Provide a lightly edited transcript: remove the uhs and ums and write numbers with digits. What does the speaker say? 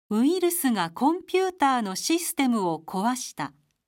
ウイルスがコンピューターのシステムを壊した。